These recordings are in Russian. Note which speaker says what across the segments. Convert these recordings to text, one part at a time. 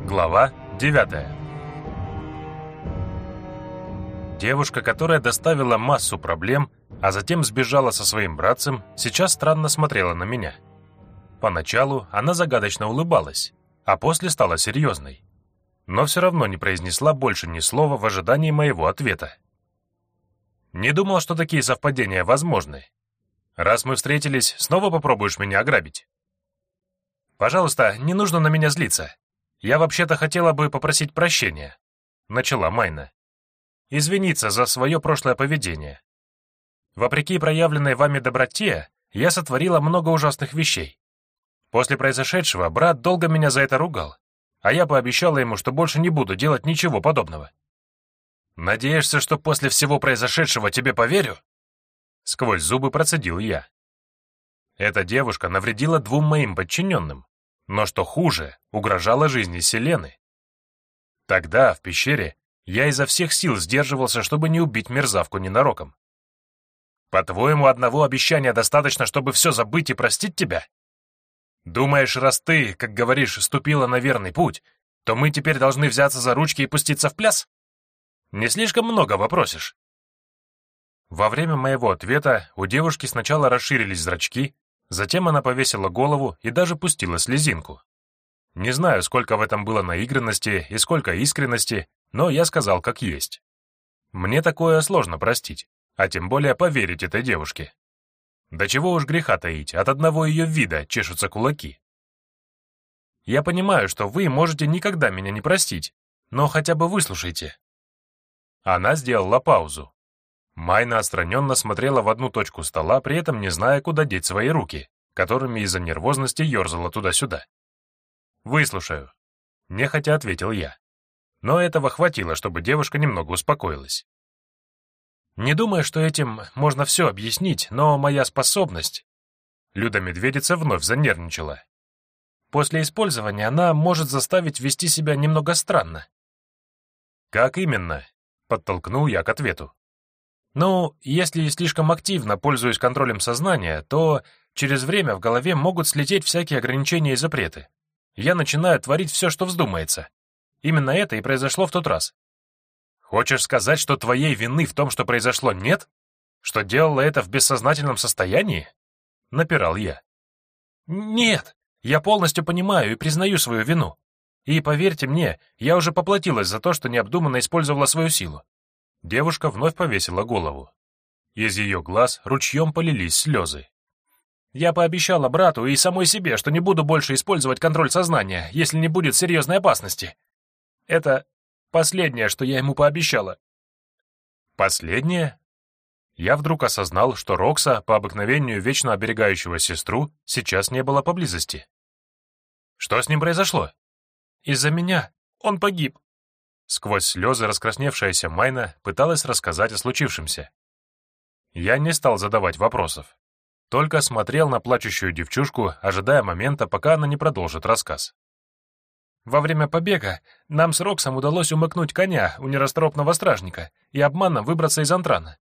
Speaker 1: Глава 9. Девушка, которая доставила массу проблем, а затем сбежала со своим братцем, сейчас странно смотрела на меня. Поначалу она загадочно улыбалась, а после стала серьезной. Но все равно не произнесла больше ни слова в ожидании моего ответа. Не думал, что такие совпадения возможны. Раз мы встретились, снова попробуешь меня ограбить? Пожалуйста, не нужно на меня злиться. Я вообще-то хотела бы попросить прощения, начала Майна. Извиниться за свое прошлое поведение. Вопреки проявленной вами доброте, я сотворила много ужасных вещей. После произошедшего брат долго меня за это ругал, а я пообещала ему, что больше не буду делать ничего подобного. «Надеешься, что после всего произошедшего тебе поверю?» Сквозь зубы процедил я. Эта девушка навредила двум моим подчиненным, но что хуже, угрожала жизни Селены. Тогда, в пещере, я изо всех сил сдерживался, чтобы не убить мерзавку ненароком. По-твоему, одного обещания достаточно, чтобы все забыть и простить тебя? Думаешь, раз ты, как говоришь, ступила на верный путь, то мы теперь должны взяться за ручки и пуститься в пляс? Не слишком много вопросишь? Во время моего ответа у девушки сначала расширились зрачки, затем она повесила голову и даже пустила слезинку. Не знаю, сколько в этом было наигранности и сколько искренности, но я сказал как есть. Мне такое сложно простить, а тем более поверить этой девушке. Да чего уж греха таить, от одного ее вида чешутся кулаки. Я понимаю, что вы можете никогда меня не простить, но хотя бы выслушайте. Она сделала паузу. Майна отстраненно смотрела в одну точку стола, при этом не зная, куда деть свои руки, которыми из-за нервозности ерзала туда-сюда. «Выслушаю», — нехотя ответил я. Но этого хватило, чтобы девушка немного успокоилась. Не думаю, что этим можно все объяснить, но моя способность... Люда Медведица вновь занервничала. После использования она может заставить вести себя немного странно. «Как именно?» — подтолкнул я к ответу. Ну, если слишком активно пользуюсь контролем сознания, то через время в голове могут слететь всякие ограничения и запреты. Я начинаю творить все, что вздумается. Именно это и произошло в тот раз. Хочешь сказать, что твоей вины в том, что произошло, нет? Что делала это в бессознательном состоянии? Напирал я. Нет, я полностью понимаю и признаю свою вину. И поверьте мне, я уже поплатилась за то, что необдуманно использовала свою силу. Девушка вновь повесила голову. Из ее глаз ручьем полились слезы. Я пообещала брату и самой себе, что не буду больше использовать контроль сознания, если не будет серьезной опасности. Это последнее, что я ему пообещала. Последнее? Я вдруг осознал, что Рокса, по обыкновению вечно оберегающего сестру, сейчас не было поблизости. Что с ним произошло? Из-за меня он погиб. Сквозь слезы раскрасневшаяся Майна пыталась рассказать о случившемся. Я не стал задавать вопросов, только смотрел на плачущую девчушку, ожидая момента, пока она не продолжит рассказ. Во время побега нам с Роксом удалось умыкнуть коня у нерасторопного стражника и обманом выбраться из Антрана.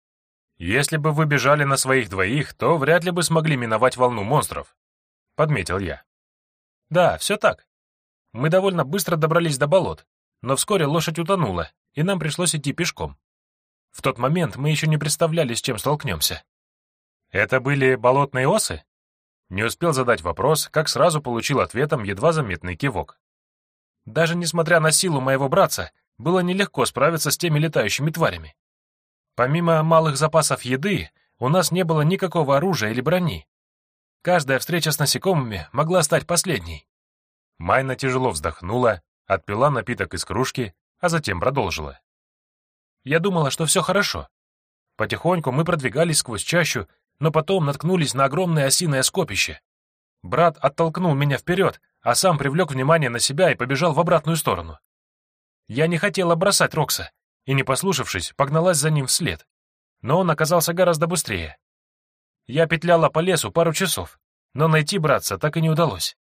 Speaker 1: Если бы вы бежали на своих двоих, то вряд ли бы смогли миновать волну монстров, подметил я. Да, все так. Мы довольно быстро добрались до болот, но вскоре лошадь утонула, и нам пришлось идти пешком. В тот момент мы еще не представляли, с чем столкнемся. Это были болотные осы? Не успел задать вопрос, как сразу получил ответом едва заметный кивок. Даже несмотря на силу моего братца, было нелегко справиться с теми летающими тварями. Помимо малых запасов еды, у нас не было никакого оружия или брони. Каждая встреча с насекомыми могла стать последней. Майна тяжело вздохнула, отпила напиток из кружки, а затем продолжила. Я думала, что все хорошо. Потихоньку мы продвигались сквозь чащу, но потом наткнулись на огромное осиное скопище. Брат оттолкнул меня вперед, а сам привлек внимание на себя и побежал в обратную сторону. Я не хотела бросать Рокса, и, не послушавшись, погналась за ним вслед. Но он оказался гораздо быстрее. Я петляла по лесу пару часов, но найти братца так и не удалось.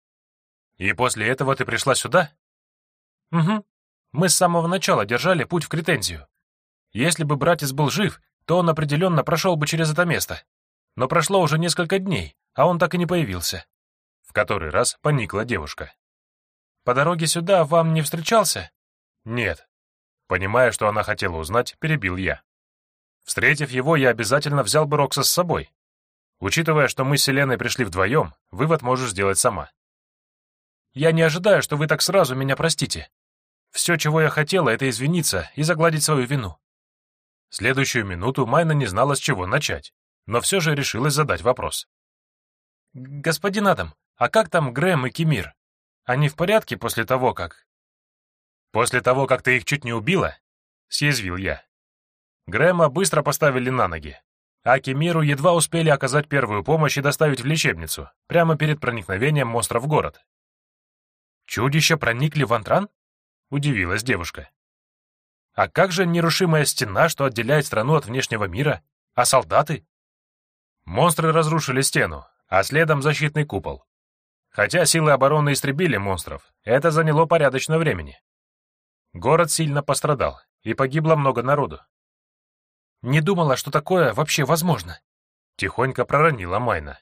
Speaker 1: И после этого ты пришла сюда? Угу. Мы с самого начала держали путь в Кретензию. Если бы братец был жив, то он определенно прошел бы через это место. Но прошло уже несколько дней, а он так и не появился. В который раз поникла девушка. по дороге сюда вам не встречался?» «Нет». Понимая, что она хотела узнать, перебил я. Встретив его, я обязательно взял бы Рокса с собой. Учитывая, что мы с Селеной пришли вдвоем, вывод можешь сделать сама. «Я не ожидаю, что вы так сразу меня простите. Все, чего я хотела, это извиниться и загладить свою вину». Следующую минуту Майна не знала, с чего начать, но все же решилась задать вопрос. «Господин Адам, а как там Грэм и Кемир? Они в порядке после того, как...» «После того, как ты их чуть не убила?» — съязвил я. Грэма быстро поставили на ноги, а Кемиру едва успели оказать первую помощь и доставить в лечебницу, прямо перед проникновением монстра в город. «Чудища проникли в Антран?» — удивилась девушка. «А как же нерушимая стена, что отделяет страну от внешнего мира? А солдаты?» Монстры разрушили стену, а следом защитный купол. Хотя силы обороны истребили монстров, это заняло порядочно времени. Город сильно пострадал, и погибло много народу. «Не думала, что такое вообще возможно», — тихонько проронила Майна.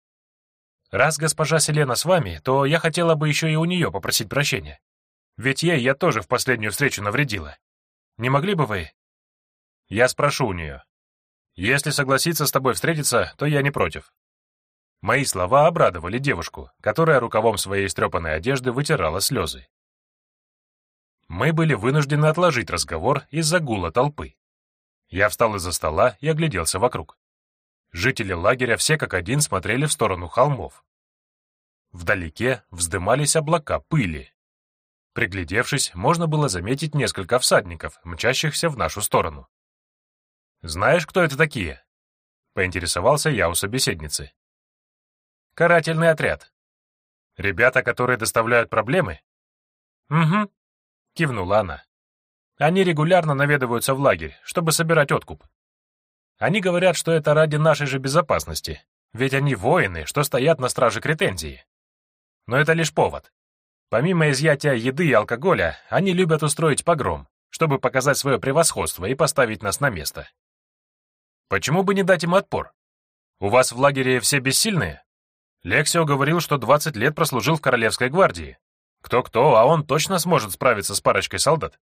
Speaker 1: «Раз госпожа Селена с вами, то я хотела бы еще и у нее попросить прощения. Ведь ей я тоже в последнюю встречу навредила. Не могли бы вы?» «Я спрошу у нее. Если согласится с тобой встретиться, то я не против». Мои слова обрадовали девушку, которая рукавом своей истрепанной одежды вытирала слезы. Мы были вынуждены отложить разговор из-за гула толпы. Я встал из-за стола и огляделся вокруг. Жители лагеря все как один смотрели в сторону холмов. Вдалеке вздымались облака пыли. Приглядевшись, можно было заметить несколько всадников, мчащихся в нашу сторону. «Знаешь, кто это такие?» — поинтересовался я у собеседницы. «Карательный отряд. Ребята, которые доставляют проблемы?» «Угу», — кивнула она. «Они регулярно наведываются в лагерь, чтобы собирать откуп. Они говорят, что это ради нашей же безопасности, ведь они воины, что стоят на страже Кретензии. Но это лишь повод. Помимо изъятия еды и алкоголя, они любят устроить погром, чтобы показать свое превосходство и поставить нас на место. Почему бы не дать им отпор? У вас в лагере все бессильные? Лексио говорил, что 20 лет прослужил в Королевской гвардии. Кто-кто, а он точно сможет справиться с парочкой солдат.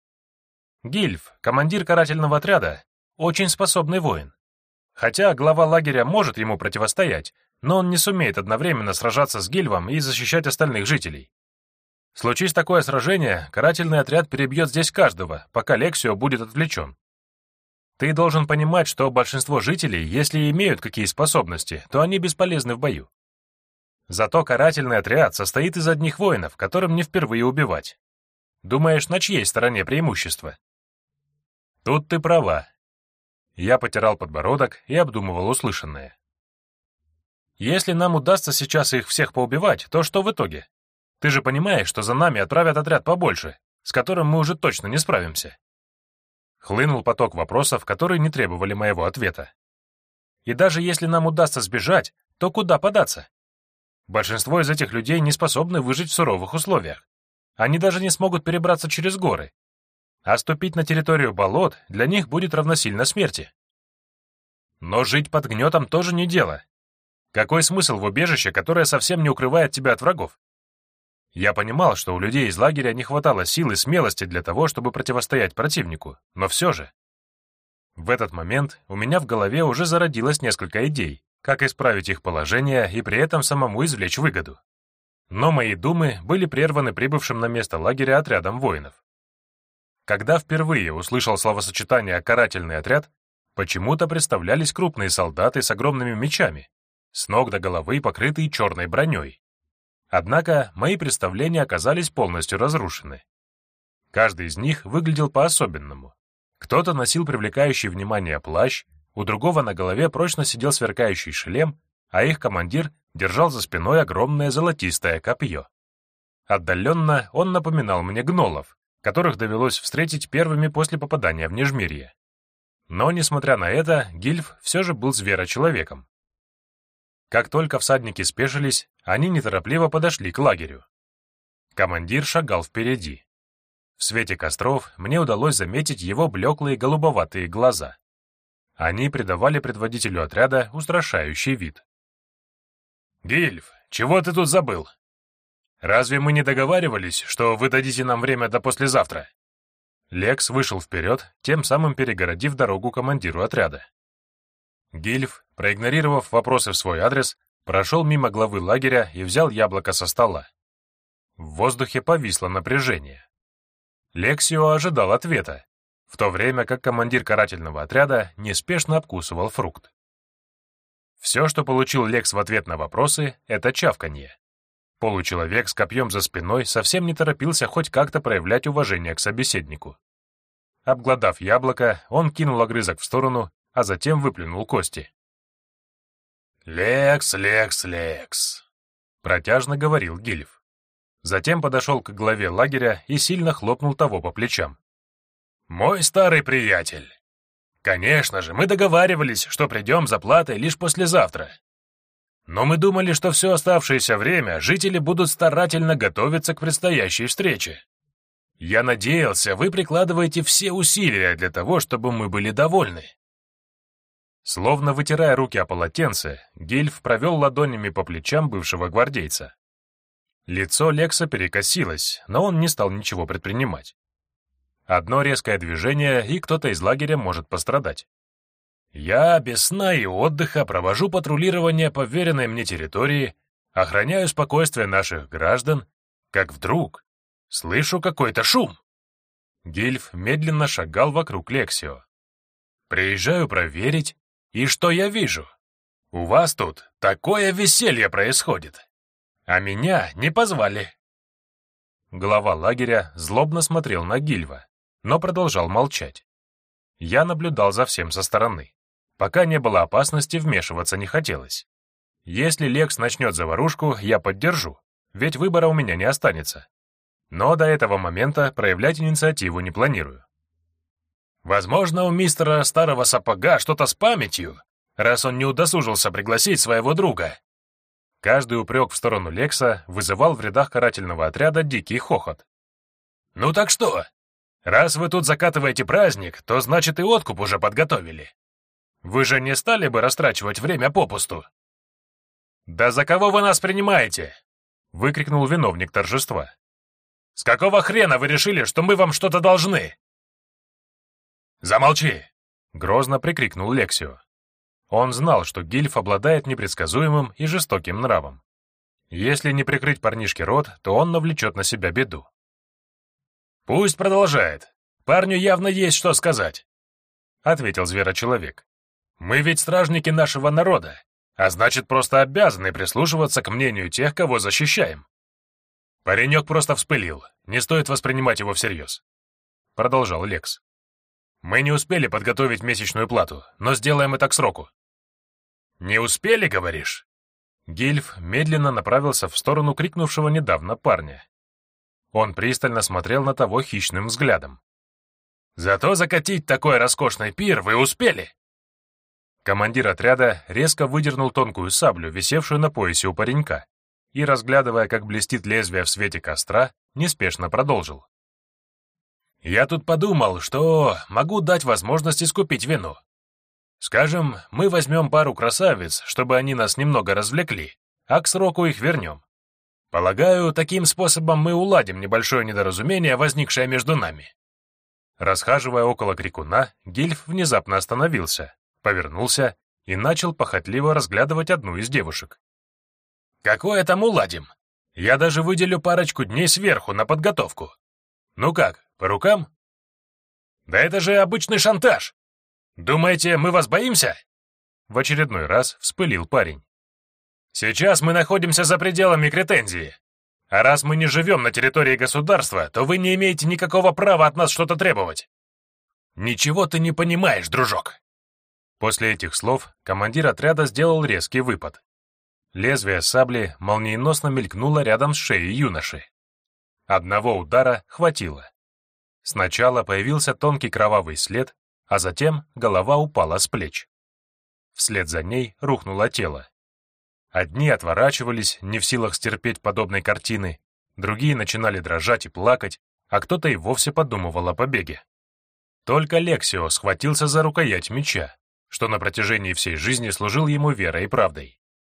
Speaker 1: Гильф, командир карательного отряда, очень способный воин. Хотя глава лагеря может ему противостоять, но он не сумеет одновременно сражаться с Гильвом и защищать остальных жителей. Случись такое сражение, карательный отряд перебьет здесь каждого, пока Лексио будет отвлечен. Ты должен понимать, что большинство жителей, если имеют какие способности, то они бесполезны в бою. Зато карательный отряд состоит из одних воинов, которым не впервые убивать. Думаешь, на чьей стороне преимущество? Тут ты права. Я потирал подбородок и обдумывал услышанное. Если нам удастся сейчас их всех поубивать, то что в итоге? Ты же понимаешь, что за нами отправят отряд побольше, с которым мы уже точно не справимся. Хлынул поток вопросов, которые не требовали моего ответа. И даже если нам удастся сбежать, то куда податься? Большинство из этих людей не способны выжить в суровых условиях. Они даже не смогут перебраться через горы. А ступить на территорию болот для них будет равносильно смерти. Но жить под гнетом тоже не дело. Какой смысл в убежище, которое совсем не укрывает тебя от врагов? Я понимал, что у людей из лагеря не хватало сил и смелости для того, чтобы противостоять противнику, но все же. В этот момент у меня в голове уже зародилось несколько идей, как исправить их положение и при этом самому извлечь выгоду. Но мои думы были прерваны прибывшим на место лагеря отрядом воинов. Когда впервые услышал словосочетание «карательный отряд», почему-то представлялись крупные солдаты с огромными мечами, с ног до головы покрытые черной броней. Однако мои представления оказались полностью разрушены. Каждый из них выглядел по-особенному. Кто-то носил привлекающий внимание плащ, у другого на голове прочно сидел сверкающий шлем, а их командир держал за спиной огромное золотистое копье. Отдаленно он напоминал мне гнолов, которых довелось встретить первыми после попадания в Нежмирье. Но, несмотря на это, Гильф все же был зверочеловеком. Как только всадники спешились, они неторопливо подошли к лагерю. Командир шагал впереди. В свете костров мне удалось заметить его блеклые голубоватые глаза. Они придавали предводителю отряда устрашающий вид. «Гильф, чего ты тут забыл?» Разве мы не договаривались, что вы дадите нам время до послезавтра?» Лекс вышел вперед, тем самым перегородив дорогу командиру отряда. Гильф, проигнорировав вопросы в свой адрес, прошел мимо главы лагеря и взял яблоко со стола. В воздухе повисло напряжение. Лексио ожидал ответа, в то время как командир карательного отряда неспешно обкусывал фрукт. Все, что получил Лекс в ответ на вопросы, — это чавканье. Получеловек с копьем за спиной совсем не торопился хоть как-то проявлять уважение к собеседнику. Обглодав яблоко, он кинул огрызок в сторону, а затем выплюнул кости. «Лекс, Лекс, Лекс», — протяжно говорил Гильф. Затем подошел к главе лагеря и сильно хлопнул того по плечам. «Мой старый приятель, конечно же, мы договаривались, что придем за платой лишь послезавтра. Но мы думали, что все оставшееся время жители будут старательно готовиться к предстоящей встрече. Я надеялся, вы прикладываете все усилия для того, чтобы мы были довольны». Словно вытирая руки о полотенце, Гильф провел ладонями по плечам бывшего гвардейца. Лицо Лекса перекосилось, но он не стал ничего предпринимать. Одно резкое движение, и кто-то из лагеря может пострадать. «Я без сна и отдыха провожу патрулирование поверенной мне территории, охраняю спокойствие наших граждан, как вдруг слышу какой-то шум». Гильф медленно шагал вокруг Лексио. «Приезжаю проверить, и что я вижу? У вас тут такое веселье происходит, а меня не позвали». Глава лагеря злобно смотрел на Гильва, но продолжал молчать. Я наблюдал за всем со стороны. Пока не было опасности, вмешиваться не хотелось. Если Лекс начнет заварушку, я поддержу, ведь выбора у меня не останется. Но до этого момента проявлять инициативу не планирую. Возможно, у мистера Старого Сапога что-то с памятью, раз он не удосужился пригласить своего друга. Каждый упрек в сторону Лекса вызывал в рядах карательного отряда дикий хохот. «Ну так что? Раз вы тут закатываете праздник, то значит и откуп уже подготовили. Вы же не стали бы растрачивать время попусту?» «Да за кого вы нас принимаете?» — выкрикнул виновник торжества. «С какого хрена вы решили, что мы вам что-то должны?» «Замолчи!» — грозно прикрикнул Лексио. Он знал, что Гильф обладает непредсказуемым и жестоким нравом. Если не прикрыть парнишке рот, то он навлечет на себя беду. «Пусть продолжает. Парню явно есть что сказать», — ответил зверочеловек. «Мы ведь стражники нашего народа, а значит, просто обязаны прислушиваться к мнению тех, кого защищаем». «Паренек просто вспылил, не стоит воспринимать его всерьез», — продолжал Лекс. «Мы не успели подготовить месячную плату, но сделаем это к сроку». «Не успели, говоришь?» Гильф медленно направился в сторону крикнувшего недавно парня. Он пристально смотрел на того хищным взглядом. «Зато закатить такой роскошный пир вы успели!» Командир отряда резко выдернул тонкую саблю, висевшую на поясе у паренька, и, разглядывая, как блестит лезвие в свете костра, неспешно продолжил. «Я тут подумал, что могу дать возможность искупить вину. Скажем, мы возьмем пару красавиц, чтобы они нас немного развлекли, а к сроку их вернем. Полагаю, таким способом мы уладим небольшое недоразумение, возникшее между нами». Расхаживая около крикуна, Гильф внезапно остановился, повернулся и начал похотливо разглядывать одну из девушек. «Какое там уладим? Я даже выделю парочку дней сверху на подготовку. Ну как, по рукам?» «Да это же обычный шантаж! Думаете, мы вас боимся?» В очередной раз вспылил парень. «Сейчас мы находимся за пределами Кретензии. А раз мы не живем на территории государства, то вы не имеете никакого права от нас что-то требовать». «Ничего ты не понимаешь, дружок!» После этих слов командир отряда сделал резкий выпад. Лезвие сабли молниеносно мелькнуло рядом с шеей юноши. Одного удара хватило. Сначала появился тонкий кровавый след, а затем голова упала с плеч. Вслед за ней рухнуло тело. Одни отворачивались, не в силах стерпеть подобной картины, другие начинали дрожать и плакать, а кто-то и вовсе подумывал о побеге. Только Лексио схватился за рукоять меча, что на протяжении всей жизни служил ему верой и правдой.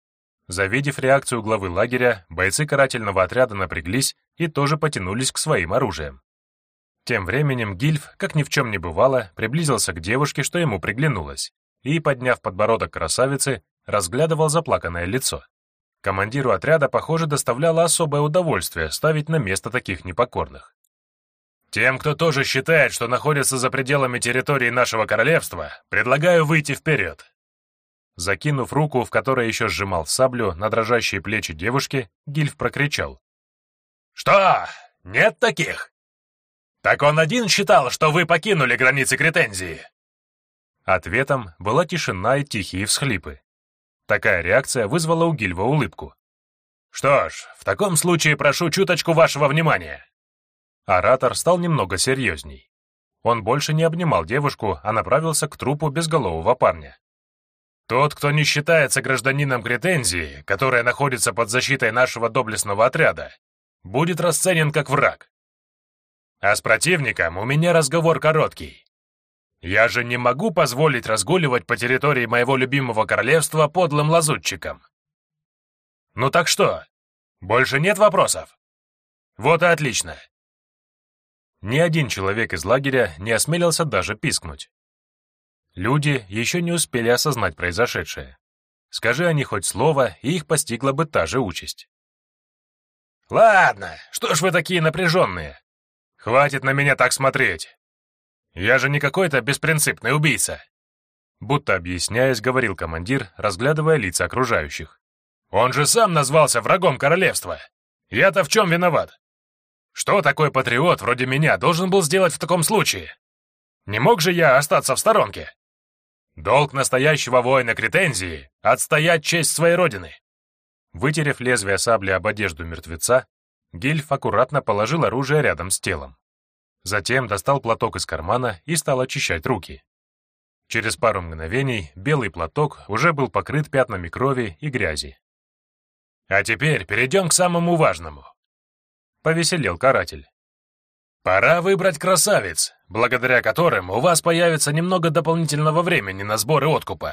Speaker 1: Завидев реакцию главы лагеря, бойцы карательного отряда напряглись и тоже потянулись к своим оружиям. Тем временем Гильф, как ни в чем не бывало, приблизился к девушке, что ему приглянулось, и, подняв подбородок красавицы, разглядывал заплаканное лицо. Командиру отряда, похоже, доставляло особое удовольствие ставить на место таких непокорных. «Тем, кто тоже считает, что находится за пределами территории нашего королевства, предлагаю выйти вперед». Закинув руку, в которой еще сжимал саблю, на дрожащие плечи девушки, Гильф прокричал. «Что? Нет таких? Так он один считал, что вы покинули границы Кретензии?» Ответом была тишина и тихие всхлипы. Такая реакция вызвала у Гильва улыбку. «Что ж, в таком случае прошу чуточку вашего внимания». Оратор стал немного серьезней. Он больше не обнимал девушку, а направился к трупу безголового парня. «Тот, кто не считается гражданином Кретензии, которая находится под защитой нашего доблестного отряда, будет расценен как враг. А с противником у меня разговор короткий. Я же не могу позволить разгуливать по территории моего любимого королевства подлым лазутчикам. Ну так что, больше нет вопросов? Вот и отлично». Ни один человек из лагеря не осмелился даже пискнуть. Люди еще не успели осознать произошедшее. Скажи они хоть слово, и их постигла бы та же участь. «Ладно, что ж вы такие напряженные? Хватит на меня так смотреть. Я же не какой-то беспринципный убийца», будто объясняясь, говорил командир, разглядывая лица окружающих. «Он же сам назвался врагом королевства. Я-то в чем виноват? Что такой патриот вроде меня должен был сделать в таком случае? Не мог же я остаться в сторонке? Долг настоящего воина Кретензии — отстоять честь своей родины». Вытерев лезвие сабли об одежду мертвеца, Гильф аккуратно положил оружие рядом с телом. Затем достал платок из кармана и стал очищать руки. Через пару мгновений белый платок уже был покрыт пятнами крови и грязи. «А теперь перейдем к самому важному», — повеселел каратель. «Пора выбрать красавиц, благодаря которым у вас появится немного дополнительного времени на сборы откупа».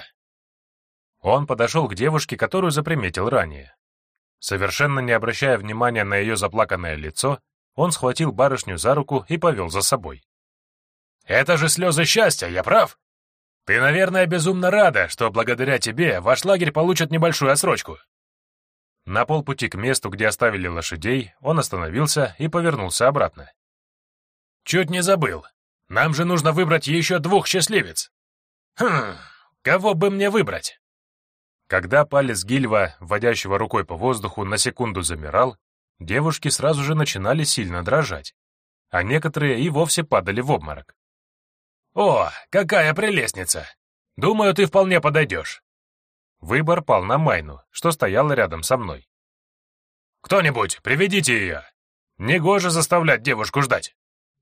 Speaker 1: Он подошел к девушке, которую заприметил ранее. Совершенно не обращая внимания на ее заплаканное лицо, он схватил барышню за руку и повел за собой. «Это же слезы счастья, я прав? Ты, наверное, безумно рада, что благодаря тебе ваш лагерь получит небольшую отсрочку». На полпути к месту, где оставили лошадей, он остановился и повернулся обратно. «Чуть не забыл. Нам же нужно выбрать еще 2 счастливец. Кого бы мне выбрать?» Когда палец Гильва, водящего рукой по воздуху, на секунду замирал, девушки сразу же начинали сильно дрожать, а некоторые и вовсе падали в обморок. «О, какая прелестница! Думаю, ты вполне подойдешь». Выбор пал на Майну, что стояла рядом со мной. «Кто-нибудь, приведите ее! Негоже заставлять девушку ждать!»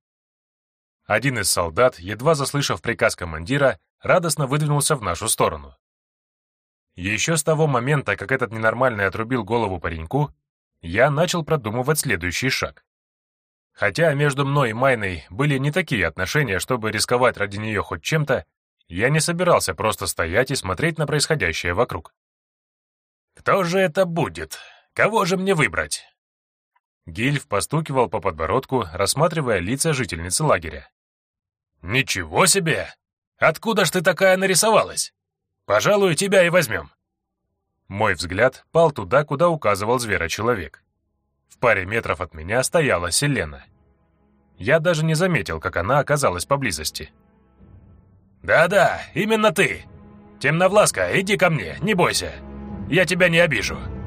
Speaker 1: Один из солдат, едва заслышав приказ командира, радостно выдвинулся в нашу сторону. Еще с того момента, как этот ненормальный отрубил голову пареньку, я начал продумывать следующий шаг. Хотя между мной и Майной были не такие отношения, чтобы рисковать ради нее хоть чем-то, я не собирался просто стоять и смотреть на происходящее вокруг. «Кто же это будет? Кого же мне выбрать?» Гильф постукивал по подбородку, рассматривая лица жительницы лагеря. «Ничего себе! Откуда ж ты такая нарисовалась? Пожалуй, тебя и возьмем». Мой взгляд пал туда, куда указывал зверочеловек. В паре метров от меня стояла Селена. Я даже не заметил, как она оказалась поблизости. «Да-да, именно ты! Темновласка, иди ко мне, не бойся. Я тебя не обижу».